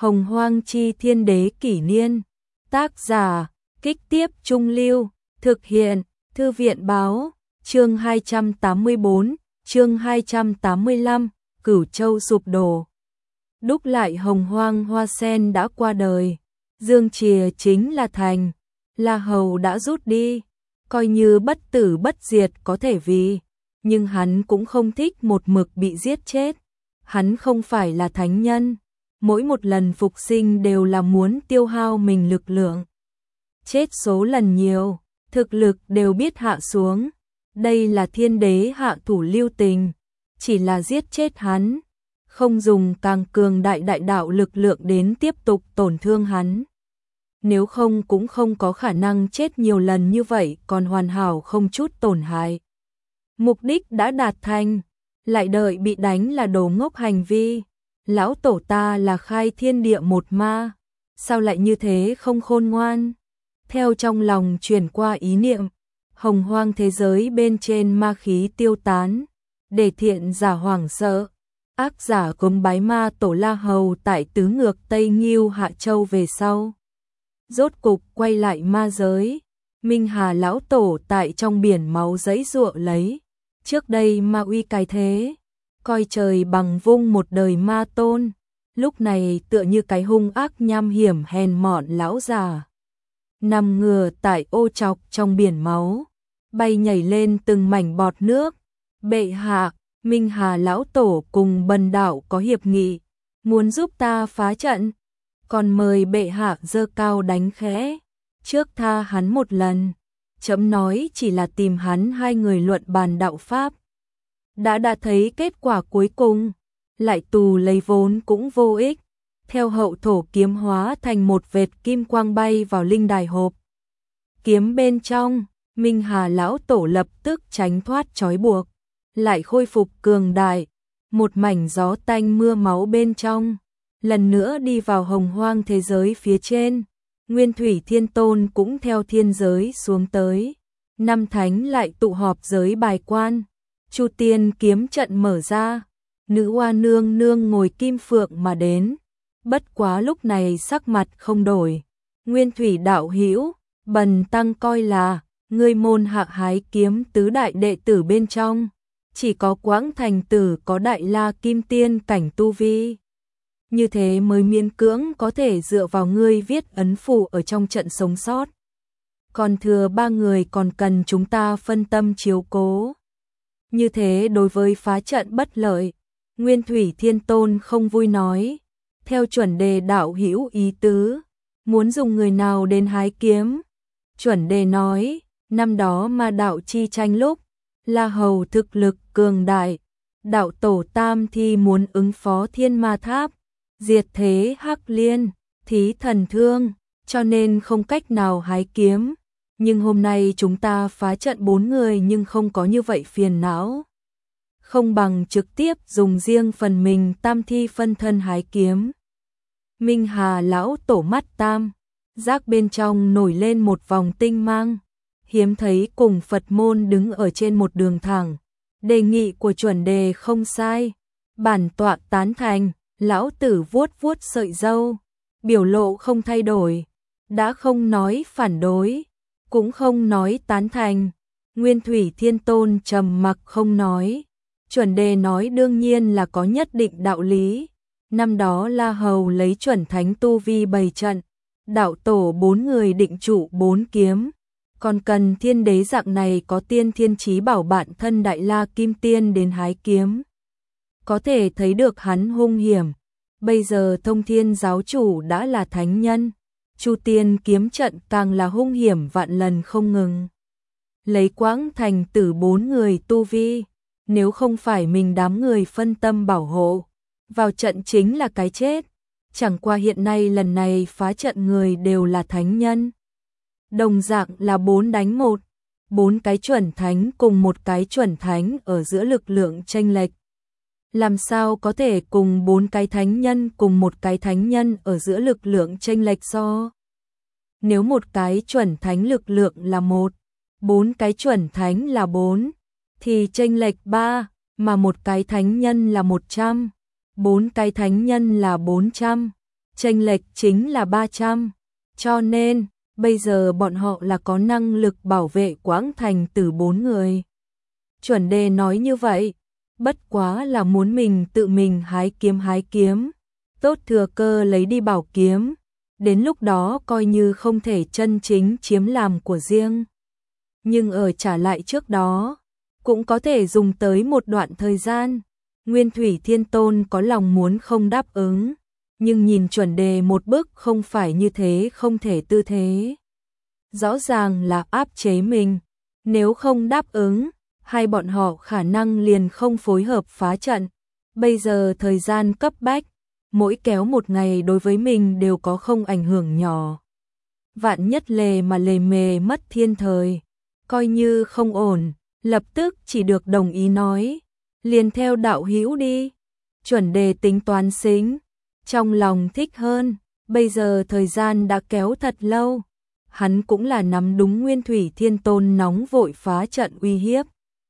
Hồng Hoang Chi Thiên Đế Kỷ Niên. Tác giả, Kích Tiếp Trung Lưu. Thực hiện, Thư viện Báo. Chương 284, chương 285, Cửu Châu sụp đổ. Đúc lại Hồng Hoang Hoa Sen đã qua đời. Dương Chìa chính là thành. La Hầu đã rút đi. Coi như bất tử bất diệt có thể vì. Nhưng hắn cũng không thích một mực bị giết chết. Hắn không phải là thánh nhân. Mỗi một lần phục sinh đều là muốn tiêu hao mình lực lượng. Chết số lần nhiều, thực lực đều biết hạ xuống. Đây là thiên đế hạ thủ lưu tình. Chỉ là giết chết hắn. Không dùng càng cường đại đại đạo lực lượng đến tiếp tục tổn thương hắn. Nếu không cũng không có khả năng chết nhiều lần như vậy còn hoàn hảo không chút tổn hại. Mục đích đã đạt thành, lại đợi bị đánh là đồ ngốc hành vi. Lão tổ ta là khai thiên địa một ma, sao lại như thế không khôn ngoan? Theo trong lòng truyền qua ý niệm, hồng hoang thế giới bên trên ma khí tiêu tán, để thiện giả hoảng sợ. Ác giả cúng bái ma tổ La Hầu tại tứ ngược Tây Nghiêu Hạ Châu về sau. Rốt cục quay lại ma giới, Minh Hà lão tổ tại trong biển máu giãy giụa lấy. Trước đây ma uy cái thế, coi trời bằng vung một đời ma tôn, lúc này tựa như cái hung ác nham hiểm hèn mọn lão già. Nằm ngửa tại ô chọc trong biển máu, bay nhảy lên từng mảnh bọt nước. Bệ hạ, Minh Hà lão tổ cùng Bần đạo có hiệp nghị, muốn giúp ta phá trận, còn mời bệ hạ giơ cao đánh khẽ, trước tha hắn một lần. Chấm nói chỉ là tìm hắn hai người luận bàn đạo pháp. Đã thấy kết quả cuối cùng, lại tù lấy vốn cũng vô ích. Theo hậu thổ kiếm hóa thành một vệt kim quang bay vào linh đài hộp kiếm bên trong, Minh Hà lão tổ lập tức tránh thoát trói buộc, lại khôi phục cường đại, một mảnh gió tanh mưa máu bên trong, lần nữa đi vào hồng hoang thế giới phía trên. Nguyên Thủy Thiên Tôn cũng theo thiên giới xuống tới. Năm thánh lại tụ họp giới bài quan. Chu Tiên kiếm trận mở ra. Nữ Hoa nương nương ngồi kim phượng mà đến. Bất quá lúc này sắc mặt không đổi. Nguyên Thủy đạo hữu, Bần tăng coi là ngươi môn hạ hái kiếm tứ đại đệ tử bên trong, chỉ có Quãng Thành tử có đại la kim tiên cảnh tu vi. Như thế mới miễn cưỡng có thể dựa vào ngươi viết ấn phù ở trong trận sống sót. Còn thừa ba người còn cần chúng ta phân tâm chiếu cố. Như thế đối với phá trận bất lợi. Nguyên Thủy Thiên Tôn không vui nói. Theo chuẩn đề đạo hữu ý tứ, muốn dùng người nào đến hái kiếm? Chuẩn đề nói, năm đó ma đạo chi tranh lúc, La Hầu thực lực cường đại, đạo tổ Tam Thi muốn ứng phó Thiên Ma Tháp, diệt thế Hắc Liên, thí thần thương, cho nên không cách nào hái kiếm. Nhưng hôm nay chúng ta phá trận 4 người nhưng không có như vậy phiền não. Không bằng trực tiếp dùng riêng phần mình Tam Thi phân thân hái kiếm. Minh Hà lão tổ mắt tam, giác bên trong nổi lên một vòng tinh mang. Hiếm thấy cùng Phật môn đứng ở trên một đường thẳng. Đề nghị của chuẩn đề không sai. Bản tọa tán thành. Lão tử vuốt vuốt sợi râu, biểu lộ không thay đổi, đã không nói phản đối, cũng không nói tán thành. Nguyên Thủy Thiên Tôn trầm mặc không nói. Chuẩn đề nói đương nhiên là có nhất định đạo lý. Năm đó La Hầu lấy chuẩn thánh tu vi bày trận, đạo tổ 4 người định trụ 4 kiếm, còn cần thiên đế dạng này có tiên thiên chí bảo bạn thân đại la kim tiên đến hái kiếm. Có thể thấy được hắn hung hiểm. Bây giờ Thông Thiên giáo chủ đã là thánh nhân, Chu Tiên kiếm trận càng là hung hiểm vạn lần không ngừng. Lấy Quãng Thành tử 4 người tu vi, nếu không phải mình đám người phân tâm bảo hộ, vào trận chính là cái chết. Chẳng qua hiện nay lần này phá trận người đều là thánh nhân. Đồng dạng là 4 đánh 1, 4 cái chuẩn thánh cùng một cái chuẩn thánh ở giữa lực lượng chênh lệch. Làm sao có thể cùng 4 cái thánh nhân cùng một cái thánh nhân ở giữa lực lượng chênh lệch so? Nếu một cái chuẩn thánh lực lượng là 1, 4 cái chuẩn thánh là 4, thì chênh lệch 3, mà một cái thánh nhân là 100, 4 cái thánh nhân là 400, chênh lệch chính là 300, cho nên bây giờ bọn họ là có năng lực bảo vệ Quãng Thành từ 4 người. Chuẩn Đề nói như vậy, bất quá là muốn mình tự mình hái kiếm, tốt thừa cơ lấy đi bảo kiếm, đến lúc đó coi như không thể chân chính chiếm làm của riêng. Nhưng ở trả lại trước đó, cũng có thể dùng tới một đoạn thời gian. Nguyên Thủy Thiên Tôn có lòng muốn không đáp ứng, nhưng nhìn Chuẩn Đề một bức không phải như thế, không thể tư thế. Rõ ràng là áp chế mình, nếu không đáp ứng, hai bọn họ khả năng liền không phối hợp phá trận. Bây giờ thời gian cấp bách, mỗi kéo một ngày đối với mình đều có không ảnh hưởng nhỏ. Vạn nhất lề mà lề mề mất thiên thời, coi như không ổn, lập tức chỉ được đồng ý nói, liền theo đạo hữu đi. Chuẩn Đề tính toán xính, trong lòng thích hơn, bây giờ thời gian đã kéo thật lâu, hắn cũng là nắm đúng Nguyên Thủy Thiên Tôn nóng vội phá trận uy hiếp,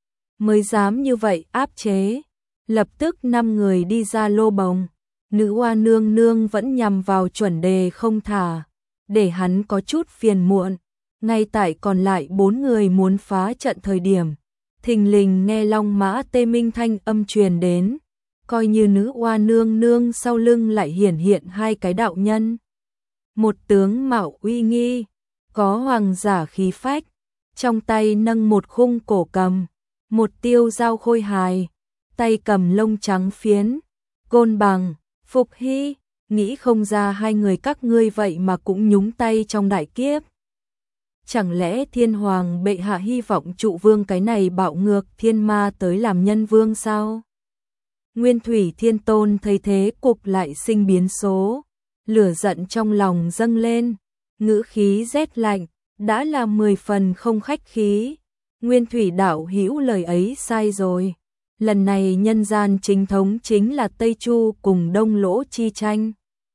mới dám như vậy áp chế. Lập tức 5 người đi ra lô bồng, Nữ Hoa nương nương vẫn nhằm vào Chuẩn Đề không thả, để hắn có chút phiền muộn. Ngay tại còn lại 4 người muốn phá trận thời điểm, thình lình nghe Long Mã Tê Minh thanh âm truyền đến, coi như Nữ Hoa nương nương sau lưng lại hiển hiện 2 cái đạo nhân. Một tướng mạo uy nghi, có hoàng giả khí phách, trong tay nâng một khung cổ cầm, một tiêu dao khôi hài, tay cầm lông trắng phiến, Côn Bằng, Phục Hy, nghĩ không ra 2 người các ngươi vậy mà cũng nhúng tay trong đại kiếp. Chẳng lẽ Thiên Hoàng bệ hạ hy vọng Trụ Vương cái này bạo ngược thiên ma tới làm nhân vương sao? Nguyên Thủy Thiên Tôn thấy thế cục lại sinh biến số, lửa giận trong lòng dâng lên, ngữ khí rét lạnh, đã là 10 phần không khách khí. Nguyên Thủy đạo hữu lời ấy sai rồi. Lần này nhân gian chính thống chính là Tây Chu cùng Đông Lỗ chi tranh.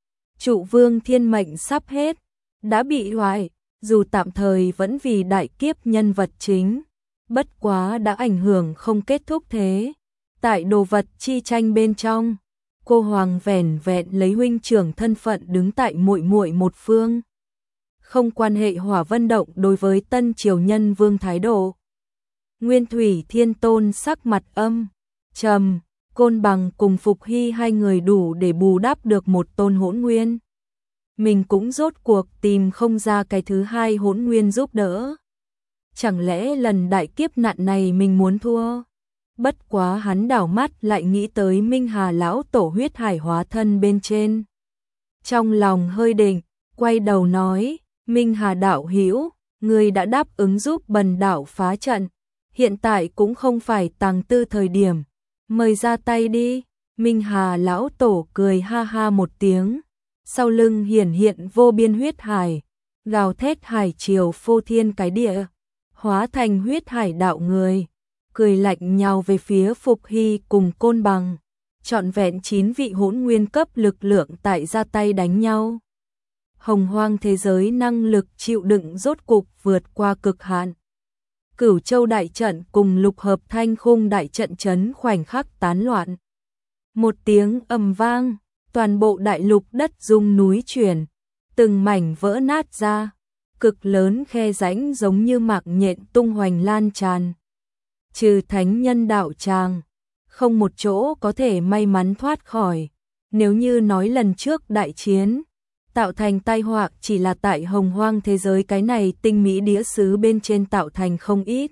Trụ Vương thiên mệnh sắp hết, đã bị hoại, dù tạm thời vẫn vì đại kiếp nhân vật chính, bất quá đã ảnh hưởng không kết thúc thế. Tại đồ vật chi tranh bên trong, cô hoàng vẻn vẹn lấy huynh trưởng thân phận đứng tại muội muội một phương, không quan hệ Hỏa Vân Động đối với tân triều nhân vương thái độ. Nguyên Thủy Thiên Tôn sắc mặt âm trầm, Côn Bằng cùng Phục Hy 2 người đủ để bù đắp được một tôn hỗn nguyên. Mình cũng rốt cuộc tìm không ra cái thứ 2 hỗn nguyên giúp đỡ. Chẳng lẽ lần đại kiếp nạn này mình muốn thua? Bất quá hắn đảo mắt lại nghĩ tới Minh Hà lão tổ huyết hải hóa thân bên trên. Trong lòng hơi định, quay đầu nói, Minh Hà đạo hữu, người đã đáp ứng giúp bần đạo phá trận, hiện tại cũng không phải tàng tư thời điểm, mời ra tay đi. Minh Hà lão tổ cười ha ha một tiếng, sau lưng hiển hiện vô biên huyết hải, gào thét hải triều phô thiên cái địa, hóa thành huyết hải đạo người, cười lạnh nhào về phía Phục Hy cùng Côn Bằng, trọn vẹn 9 vị hỗn nguyên cấp lực lượng tại ra tay đánh nhau. Hồng hoang thế giới năng lực chịu đựng rốt cục vượt qua cực hạn. Cửu Châu đại trận cùng Lục Hợp Thanh Khung đại trận chấn khoảnh khắc tán loạn. Một tiếng ầm vang, toàn bộ đại lục đất rung núi chuyển, từng mảnh vỡ nát ra, cực lớn khe rãnh giống như mạc nhện tung hoành lan tràn. Trừ thánh nhân đạo tràng, không một chỗ có thể may mắn thoát khỏi. Nếu như nói lần trước đại chiến tạo thành tai họa chỉ là tại hồng hoang thế giới cái này tinh mỹ đĩa sứ bên trên tạo thành không ít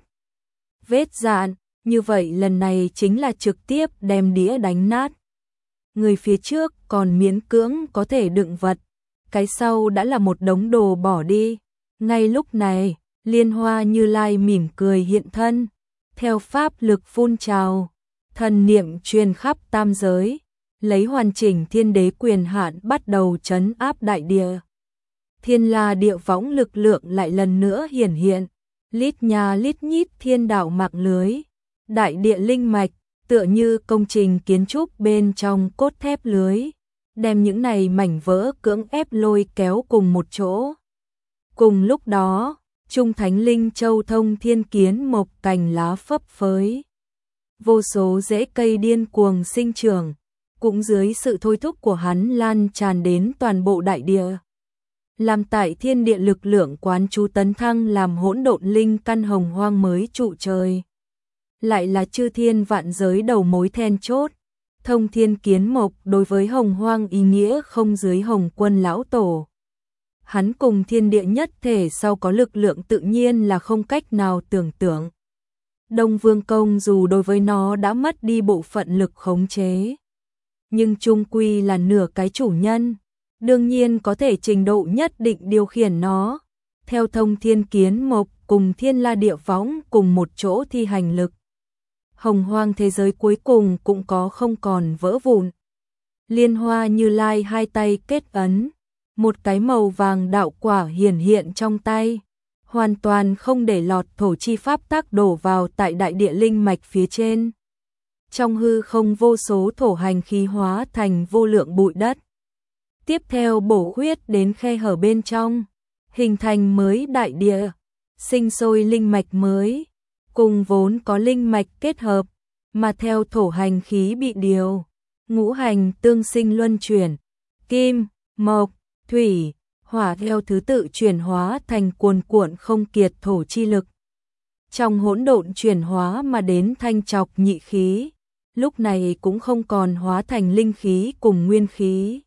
vết dạn, như vậy lần này chính là trực tiếp đem đĩa đánh nát. Người phía trước còn miễn cưỡng có thể đựng vật, cái sau đã là một đống đồ bỏ đi. Ngay lúc này, Liên Hoa Như Lai mỉm cười hiện thân, theo pháp lực phun trào, thần niệm truyền khắp tam giới, lấy hoàn chỉnh thiên đế quyền hạn bắt đầu trấn áp đại địa. Thiên La địa võng lực lượng lại lần nữa hiển hiện, lít nha lít nhít thiên đạo mạng lưới, đại địa linh mạch, tựa như công trình kiến trúc bên trong cốt thép lưới, đem những này mảnh vỡ cưỡng ép lôi kéo cùng một chỗ. Cùng lúc đó, Trung Thánh Linh Châu thông thiên kiến mộc cành lá phấp phới, vô số rễ cây điên cuồng sinh trưởng, cũng dưới sự thôi thúc của hắn lan tràn đến toàn bộ đại địa. Làm tại thiên địa lực lượng quán chú tấn thăng làm hỗn độn linh căn hồng hoang mới trụ trời. Lại là chư thiên vạn giới đầu mối then chốt. Thông thiên kiến mộc đối với hồng hoang ý nghĩa không dưới Hồng Quân lão tổ. Hắn cùng thiên địa nhất thể sau có lực lượng tự nhiên là không cách nào tưởng tượng. Đông Vương Công dù đối với nó đã mất đi bộ phận lực khống chế, nhưng chung quy là nửa cái chủ nhân, đương nhiên có thể trình độ nhất định điều khiển nó. Theo thông thiên kiến mộc cùng thiên la địa võng cùng một chỗ thi hành lực, hồng hoang thế giới cuối cùng cũng có không còn vỡ vụn. Liên Hoa Như Lai hai tay kết ấn, một cái màu vàng đạo quả hiển hiện trong tay, hoàn toàn không để lọt thổ chi pháp tác đổ vào tại đại địa linh mạch phía trên. Trong hư không vô số thổ hành khí hóa thành vô lượng bụi đất. Tiếp theo bổ huyết đến khe hở bên trong, hình thành mới đại địa, sinh sôi linh mạch mới, cùng vốn có linh mạch kết hợp, mà theo thổ hành khí bị điều, ngũ hành tương sinh luân chuyển, kim, mộc, thủy, hỏa theo thứ tự chuyển hóa thành cuồn cuộn không kiệt thổ chi lực. Trong hỗn độn chuyển hóa mà đến thanh trọc nhị khí, lúc này cũng không còn hóa thành linh khí cùng nguyên khí,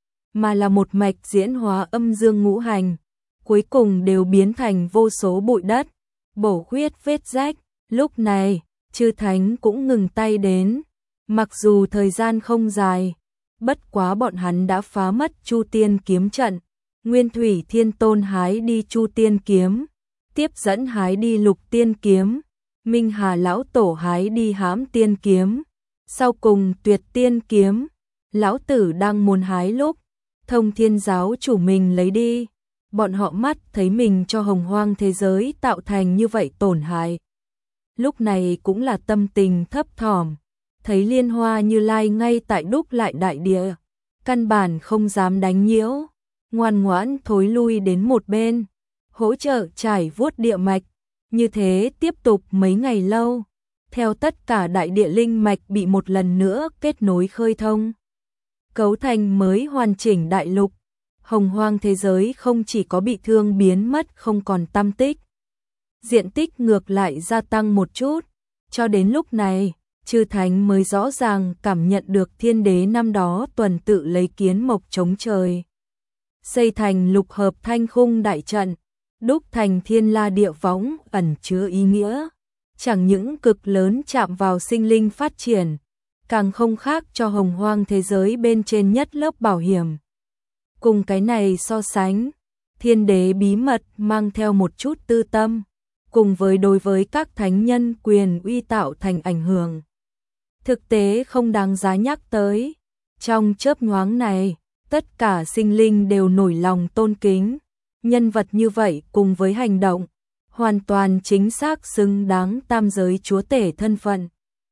mà là một mạch diễn hóa âm dương ngũ hành, cuối cùng đều biến thành vô số bụi đất, bổ huyết vết rách. Lúc này, chư thánh cũng ngừng tay đến, mặc dù thời gian không dài, bất quá bọn hắn đã phá mất Chu Tiên kiếm trận. Nguyên Thủy Thiên Tôn hái đi Chu Tiên kiếm, tiếp dẫn hái đi Lục Tiên kiếm, Minh Hà lão tổ hái đi Hãm Tiên kiếm, sau cùng Tuyệt Tiên kiếm, lão tử đang muốn hái lúc, Thông Thiên giáo chủ mình lấy đi. Bọn họ mắt thấy mình cho hồng hoang thế giới tạo thành như vậy tổn hại. Lúc này cũng là tâm tình thấp thỏm, thấy Liên Hoa Như Lai ngay tại đúc lại đại địa, căn bản không dám đánh nhiễu, ngoan ngoãn thối lui đến một bên, hỗ trợ trải vuốt địa mạch, như thế tiếp tục mấy ngày lâu, theo tất cả đại địa linh mạch bị một lần nữa kết nối khơi thông, cấu thành mới hoàn chỉnh đại lục. Hồng hoang thế giới không chỉ có bị thương biến mất không còn tăm tích, diện tích ngược lại gia tăng một chút, cho đến lúc này, chư thánh mới rõ ràng cảm nhận được thiên đế năm đó tuần tự lấy kiến mộc chống trời, xây thành lục hợp thanh khung đại trận, đúc thành thiên la địa võng ẩn chứa ý nghĩa, chẳng những cực lớn chạm vào sinh linh phát triển, càng không khác cho hồng hoang thế giới bên trên nhất lớp bảo hiểm. Cùng cái này so sánh, thiên đế bí mật mang theo một chút tư tâm, cùng với đối với các thánh nhân quyền uy tạo thành ảnh hưởng. Thực tế không đáng giá nhắc tới, trong chớp nhoáng này, tất cả sinh linh đều nổi lòng tôn kính, nhân vật như vậy cùng với hành động, hoàn toàn chính xác xứng đáng tam giới chúa tể thân phận.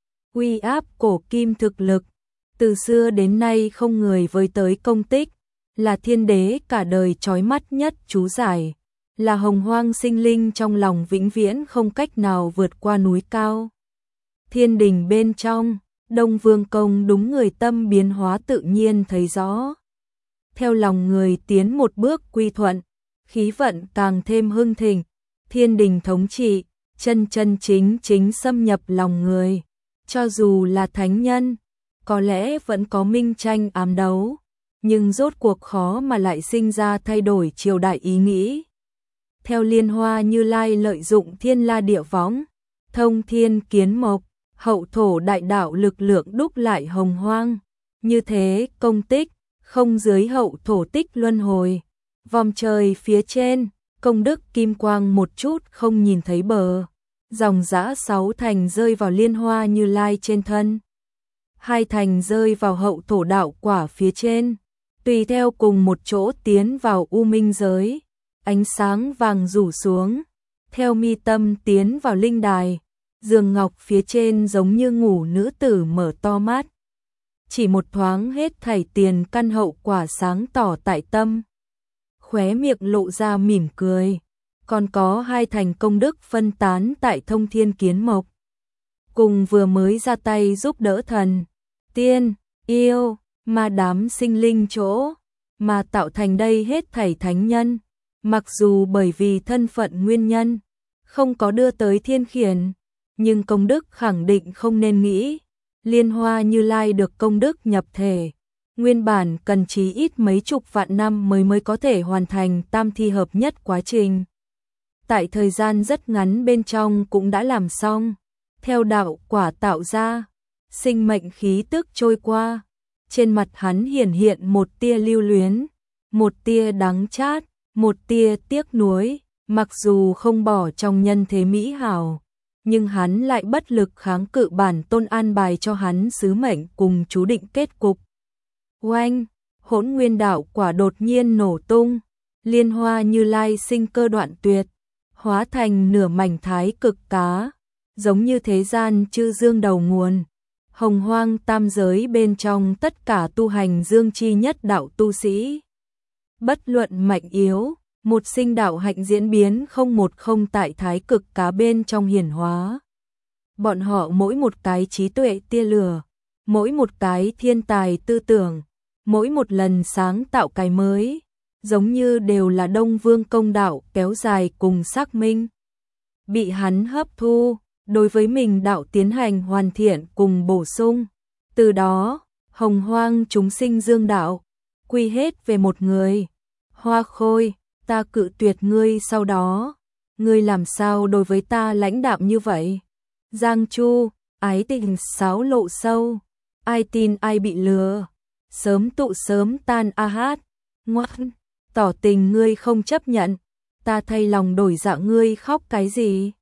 Uy áp cổ kim thực lực, từ xưa đến nay không người với tới công tích, là thiên đế cả đời chói mắt nhất chú giải, là hồng hoang sinh linh trong lòng vĩnh viễn không cách nào vượt qua núi cao. Thiên đình bên trong, Đông Vương Công đúng người tâm biến hóa tự nhiên thấy rõ. Theo lòng người tiến một bước quy thuận, khí vận càng thêm hưng thịnh, thiên đình thống trị, chân chân chính chính xâm nhập lòng người. Cho dù là thánh nhân, có lẽ vẫn có minh tranh ám đấu, nhưng rốt cuộc khó mà lại sinh ra thay đổi triều đại ý nghĩ. Theo Liên Hoa Như Lai lợi dụng thiên la địa võng, thông thiên kiến mộc, hậu thổ đại đạo lực lượng đúc lại hồng hoang, như thế công tích, không dưới hậu thổ tích luân hồi, vòng trời phía trên, công đức kim quang một chút không nhìn thấy bờ, dòng dã 6 thành rơi vào Liên Hoa Như Lai trên thân, 2 thành rơi vào hậu thổ đạo quả phía trên, tùy theo cùng một chỗ tiến vào u minh giới, ánh sáng vàng rủ xuống, theo mi tâm tiến vào linh đài, giường ngọc phía trên giống như ngủ nữ tử mở to mắt. Chỉ một thoáng hết thảy tiền căn hậu quả sáng tỏ tại tâm. Khóe miệng lộ ra mỉm cười, còn có 2 thành công đức phân tán tại thông thiên kiến mộc. Cùng vừa mới ra tay giúp đỡ thần, tiên, yêu, mà đám sinh linh chỗ, mà tạo thành đây hết thảy thánh nhân. Mặc dù bởi vì thân phận nguyên nhân, không có đưa tới thiên khiển, nhưng công đức khẳng định không nên nghĩ. Liên Hoa Như Lai được công đức nhập thể, nguyên bản cần chí ít mấy chục vạn năm mới có thể hoàn thành tam thi hợp nhất quá trình. Tại thời gian rất ngắn bên trong cũng đã làm xong, theo đạo quả tạo ra, sinh mệnh khí tức trôi qua, trên mặt hắn hiển hiện một tia lưu luyến, một tia đắng chát, một tia tiếc nuối, mặc dù không bỏ trong nhân thế mỹ hảo, nhưng hắn lại bất lực kháng cự bản tôn an bài cho hắn sứ mệnh cùng chú định kết cục. Oanh, Hỗn Nguyên đạo quả đột nhiên nổ tung, Liên Hoa Như Lai sinh cơ đoạn tuyệt, hóa thành nửa mảnh thái cực cá, giống như thế gian chư dương đầu nguồn. Hồng Hoang tam giới bên trong tất cả tu hành dương chi nhất đạo tu sĩ, bất luận mạnh yếu, một sinh đạo hạnh diễn biến không một không tại thái cực cá bên trong hiển hóa. Bọn họ mỗi một cái trí tuệ tia lửa, mỗi một cái thiên tài tư tưởng, mỗi một lần sáng tạo cái mới, giống như đều là Đông Vương công đạo kéo dài cùng xác minh. Bị hắn hấp thu, đối với mình đạo tiến hành hoàn thiện cùng bổ sung. Từ đó, hồng hoang chúng sinh dương đạo, quy hết về một người. Hoa Khôi, ta cự tuyệt ngươi sau đó, ngươi làm sao đối với ta lãnh đạm như vậy? Giang Chu, ái tình sáo lộ sâu, ai tin ai bị lừa, sớm tụ sớm tan a hát, ngoan, tỏ tình ngươi không chấp nhận, ta thay lòng đổi dạ ngươi khóc cái gì?